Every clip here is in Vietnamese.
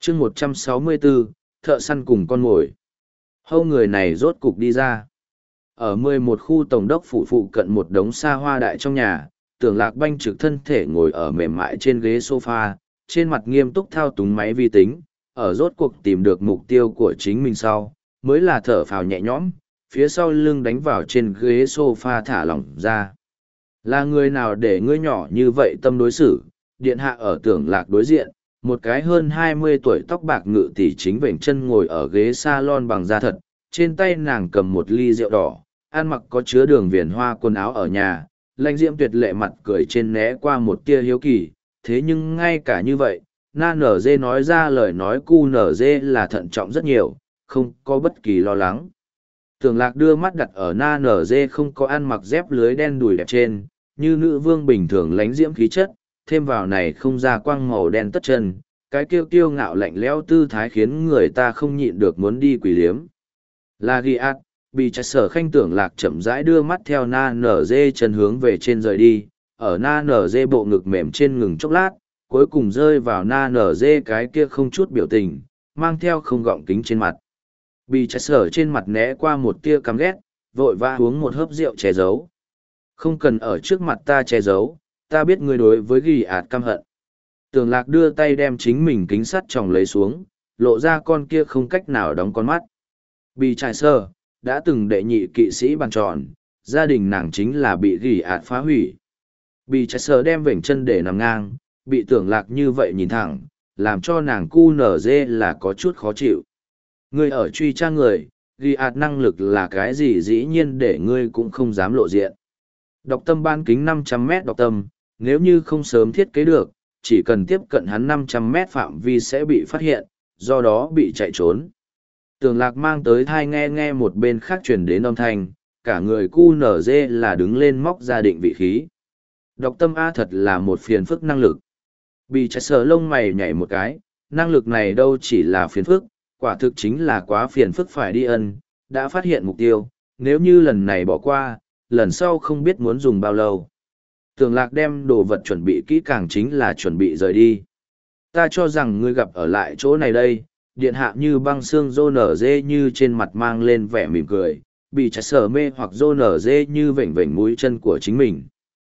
chương 164, thợ săn cùng con mồi. Hâu người này rốt cục đi ra. Ở 11 khu tổng đốc phủ phụ cận một đống xa hoa đại trong nhà, Tưởng Lạc Banh trực thân thể ngồi ở mềm mại trên ghế sofa, trên mặt nghiêm túc thao túng máy vi tính, ở rốt cuộc tìm được mục tiêu của chính mình sau, mới là thở phào nhẹ nhõm, phía sau lưng đánh vào trên ghế sofa thả lỏng ra. Là người nào để ngươi nhỏ như vậy tâm đối xử? Điện hạ ở Tưởng Lạc đối diện, một cái hơn 20 tuổi tóc bạc ngự tỷ chính vểnh chân ngồi ở ghế salon bằng da thật, trên tay nàng cầm một ly rượu đỏ, ăn mặc có chứa đường viền hoa quần áo ở nhà, lãnh diễm tuyệt lệ mặt cười trên né qua một tia hiếu kỳ, thế nhưng ngay cả như vậy, Na Nở Dê nói ra lời nói cu Nở Dê là thận trọng rất nhiều, không có bất kỳ lo lắng. Tưởng Lạc đưa mắt đặt ở Na Nở Dê không có ăn mặc dép lưới đen đùi đẹp trên, như nữ vương bình thường lãnh diễm khí chất, thêm vào này không ra quang màu đen tất chân, cái kiêu kiêu ngạo lạnh lẽo tư thái khiến người ta không nhịn được muốn đi quỷ liếm. Là ghi ác, bị chạy sở khanh Tưởng Lạc chậm rãi đưa mắt theo Na Nở Dê chân hướng về trên rời đi, ở Na Nở Dê bộ ngực mềm trên ngừng chốc lát, cuối cùng rơi vào Na Nở Dê cái kia không chút biểu tình, mang theo không gọng kính trên mặt. Bị chạy sở trên mặt né qua một tia căm ghét, vội vã uống một hớp rượu che giấu. Không cần ở trước mặt ta che giấu, ta biết ngươi đối với ghi ạt căm hận. Tưởng Lạc đưa tay đem chính mình kính sắt tròng lấy xuống, lộ ra con kia không cách nào đóng con mắt. Bị trải sơ, đã từng đệ nhị kỵ sĩ bàn tròn, gia đình nàng chính là bị ghi ạt phá hủy. Bị trải sơ đem vểnh chân để nằm ngang, bị Tưởng Lạc như vậy nhìn thẳng, làm cho nàng cu nở dê là có chút khó chịu. Ngươi ở truy tra người, ghi ạt năng lực là cái gì dĩ nhiên để ngươi cũng không dám lộ diện. Độc tâm ban kính 500 mét độc tâm, nếu như không sớm thiết kế được, chỉ cần tiếp cận hắn 500 mét phạm vi sẽ bị phát hiện, do đó bị chạy trốn. Tưởng Lạc mang tới thai nghe một bên khác truyền đến âm thanh, cả người cu nở dê là đứng lên móc ra định vị khí. Độc tâm A thật là một phiền phức năng lực. Bị chạy sở lông mày nhảy một cái, năng lực này đâu chỉ là phiền phức, quả thực chính là quá phiền phức phải đi ân, đã phát hiện mục tiêu, nếu như lần này bỏ qua, lần sau không biết muốn dùng bao lâu. Tưởng Lạc đem đồ vật chuẩn bị kỹ càng chính là chuẩn bị rời đi. Ta cho rằng ngươi gặp ở lại chỗ này đây, điện hạ như băng xương rô nở dê như trên mặt mang lên vẻ mỉm cười, bị chạy sở mê hoặc rô nở dê như vểnh vểnh mũi chân của chính mình.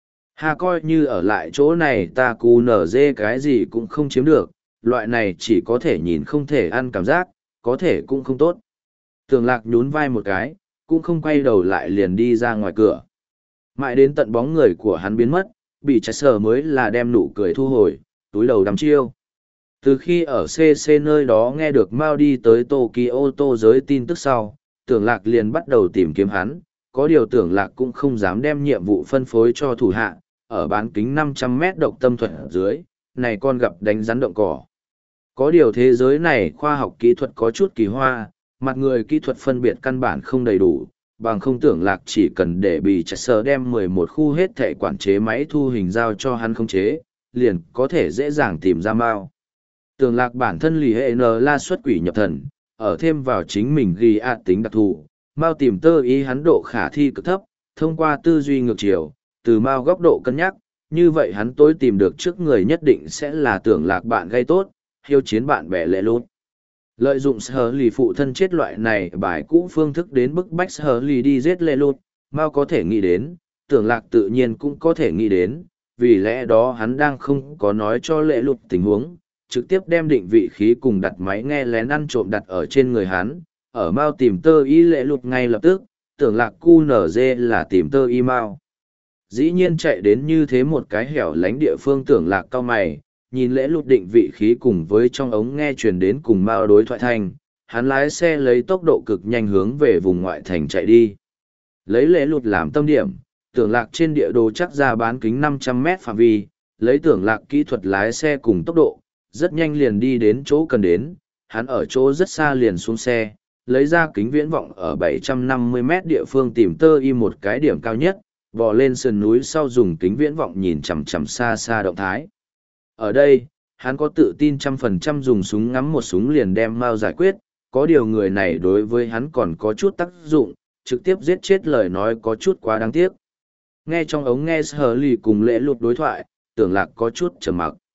Hà coi như ở lại chỗ này ta cu nở dê cái gì cũng không chiếm được, loại này chỉ có thể nhìn không thể ăn cảm giác, có thể cũng không tốt. Tưởng Lạc nhún vai một cái, cũng không quay đầu lại liền đi ra ngoài cửa. Mãi đến tận bóng người của hắn biến mất, bị chạy sở mới là đem nụ cười thu hồi, túi đầu đắm chiêu. Từ khi ở CC nơi đó nghe được Mao đi tới Tokyo tô giới tin tức sau, Tưởng Lạc liền bắt đầu tìm kiếm hắn, có điều Tưởng Lạc cũng không dám đem nhiệm vụ phân phối cho thủ hạ, ở bán kính 500 mét độc tâm thuật ở dưới, này con gặp đánh rắn động cỏ. Có điều thế giới này khoa học kỹ thuật có chút kỳ hoa, mặt người kỹ thuật phân biệt căn bản không đầy đủ, bằng không Tưởng Lạc chỉ cần để bị chạy sở đem 11 khu hết thể quản chế máy thu hình giao cho hắn khống chế, liền có thể dễ dàng tìm ra Mao. Tưởng Lạc bản thân lì hệ N la xuất quỷ nhập thần, ở thêm vào chính mình ghi tính đặc thù, Mao tìm tơ ý hắn độ khả thi cực thấp, thông qua tư duy ngược chiều, từ Mao góc độ cân nhắc, như vậy hắn tối tìm được trước người nhất định sẽ là Tưởng Lạc bạn gây tốt, hiếu chiến bạn bè lệ lốt. Lợi dụng sở lì phụ thân chết loại này bài cũ phương thức đến bức bách sở lì đi giết lệ lốt, Mao có thể nghĩ đến, Tưởng Lạc tự nhiên cũng có thể nghĩ đến, vì lẽ đó hắn đang không có nói cho lệ lốt tình huống, trực tiếp đem định vị khí cùng đặt máy nghe lén ăn trộm đặt ở trên người hắn, ở Mao tìm tơ y lệ lốt ngay lập tức, Tưởng Lạc cu nở dê là tìm tơ y Mao. Dĩ nhiên chạy đến như thế một cái hẻo lánh địa phương Tưởng Lạc cao mày, nhìn lễ lụt định vị khí cùng với trong ống nghe truyền đến cùng Mao đối thoại thanh, hắn lái xe lấy tốc độ cực nhanh hướng về vùng ngoại thành chạy đi. Lấy lễ lụt làm tâm điểm, Tưởng Lạc trên địa đồ chắc ra bán kính 500 mét phạm vi, lấy Tưởng Lạc kỹ thuật lái xe cùng tốc độ, rất nhanh liền đi đến chỗ cần đến, hắn ở chỗ rất xa liền xuống xe, lấy ra kính viễn vọng ở 750 mét địa phương tìm tơ y một cái điểm cao nhất, vò lên sườn núi sau dùng kính viễn vọng nhìn chằm chằm xa xa động thái. Ở đây, hắn có tự tin 100% dùng súng ngắm một súng liền đem Mao giải quyết, có điều người này đối với hắn còn có chút tác dụng, trực tiếp giết chết lời nói có chút quá đáng tiếc. Nghe trong ống nghe Sở Lì cùng lễ lụt đối thoại, Tưởng Lạc có chút trầm mặc.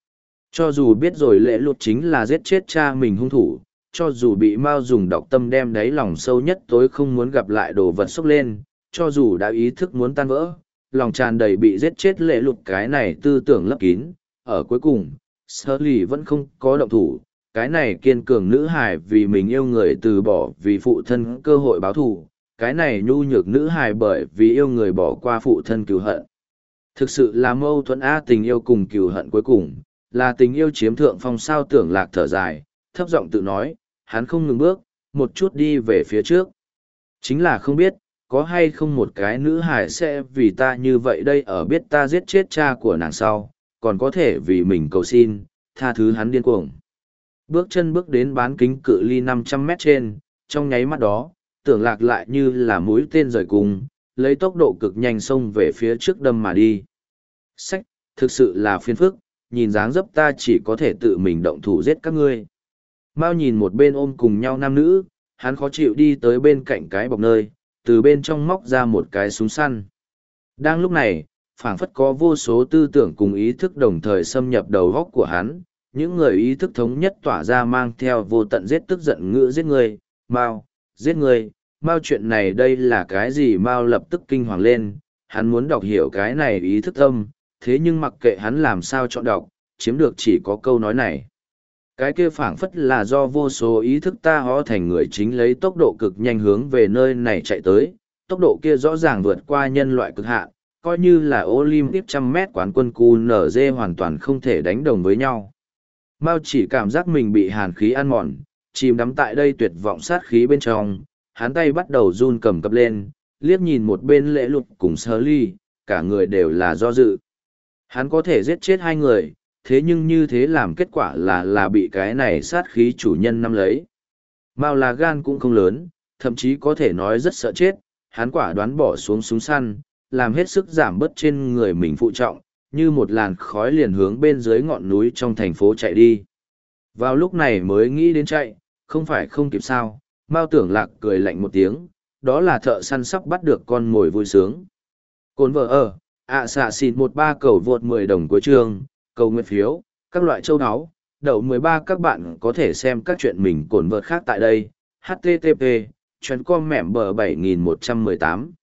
Cho dù biết rồi lễ lụt chính là giết chết cha mình hung thủ, cho dù bị Mao dùng độc tâm đem đáy lòng sâu nhất tối không muốn gặp lại đồ vật sốc lên, cho dù đã ý thức muốn tan vỡ, lòng tràn đầy bị giết chết lễ lụt cái này tư tưởng lấp kín, ở cuối cùng, Shirley vẫn không có động thủ, cái này kiên cường nữ hài vì mình yêu người từ bỏ vì phụ thân cơ hội báo thù, cái này nhu nhược nữ hài bởi vì yêu người bỏ qua phụ thân cừu hận. Thực sự là mâu thuẫn a, tình yêu cùng cừu hận cuối cùng, là tình yêu chiếm thượng phong. Sao Tưởng Lạc thở dài, thấp giọng tự nói, hắn không ngừng bước, một chút đi về phía trước. Chính là không biết, có hay không một cái nữ hài sẽ vì ta như vậy đây, ở biết ta giết chết cha của nàng sau, còn có thể vì mình cầu xin, tha thứ hắn điên cuồng. Bước chân bước đến bán kính cự ly 500 mét trên, trong nháy mắt đó, Tưởng Lạc lại như là mũi tên rời cung, lấy tốc độ cực nhanh xông về phía trước đâm mà đi. Sách, thực sự là phiền phức, nhìn dáng dấp ta chỉ có thể tự mình động thủ giết các ngươi. Mao nhìn một bên ôm cùng nhau nam nữ, hắn khó chịu đi tới bên cạnh cái bọc nơi, từ bên trong móc ra một cái súng săn. Đang lúc này, phảng phất có vô số tư tưởng cùng ý thức đồng thời xâm nhập đầu góc của hắn, những người ý thức thống nhất tỏa ra mang theo vô tận giết tức giận ngữ giết người, Mao, giết người, Mao chuyện này đây là cái gì? Mao lập tức kinh hoàng lên, hắn muốn đọc hiểu cái này ý thức tâm, thế nhưng mặc kệ hắn làm sao chọn đọc, chiếm được chỉ có câu nói này. Cái kia phảng phất là do vô số ý thức ta hóa thành người chính lấy tốc độ cực nhanh hướng về nơi này chạy tới, tốc độ kia rõ ràng vượt qua nhân loại cực hạn, coi như là Olympic 100 mét quán quân QNZ hoàn toàn không thể đánh đồng với nhau. Mao chỉ cảm giác mình bị hàn khí ăn mòn, chìm đắm tại đây tuyệt vọng sát khí bên trong, hắn tay bắt đầu run cầm cập lên, liếc nhìn một bên lễ lục cùng Shirley, cả người đều là do dự. Hắn có thể giết chết hai người, thế nhưng như thế làm kết quả là bị cái này sát khí chủ nhân nắm lấy. Mao là gan cũng không lớn, thậm chí có thể nói rất sợ chết, hắn quả đoán bỏ xuống súng săn, làm hết sức giảm bớt trên người mình phụ trọng, như một làn khói liền hướng bên dưới ngọn núi trong thành phố chạy đi. Vào lúc này mới nghĩ đến chạy, không phải không kịp sao, Mao Tưởng Lạc cười lạnh một tiếng, đó là thợ săn sắp bắt được con mồi vui sướng. Cồn vợ ở, xạ xịt 13 cầu vượt 10 đồng cuối chương, cầu nguyện phiếu, các loại châu áo, đậu 13 các bạn có thể xem các chuyện mình cồn vợt khác tại đây, http, chuyến com mẻm bờ 7118.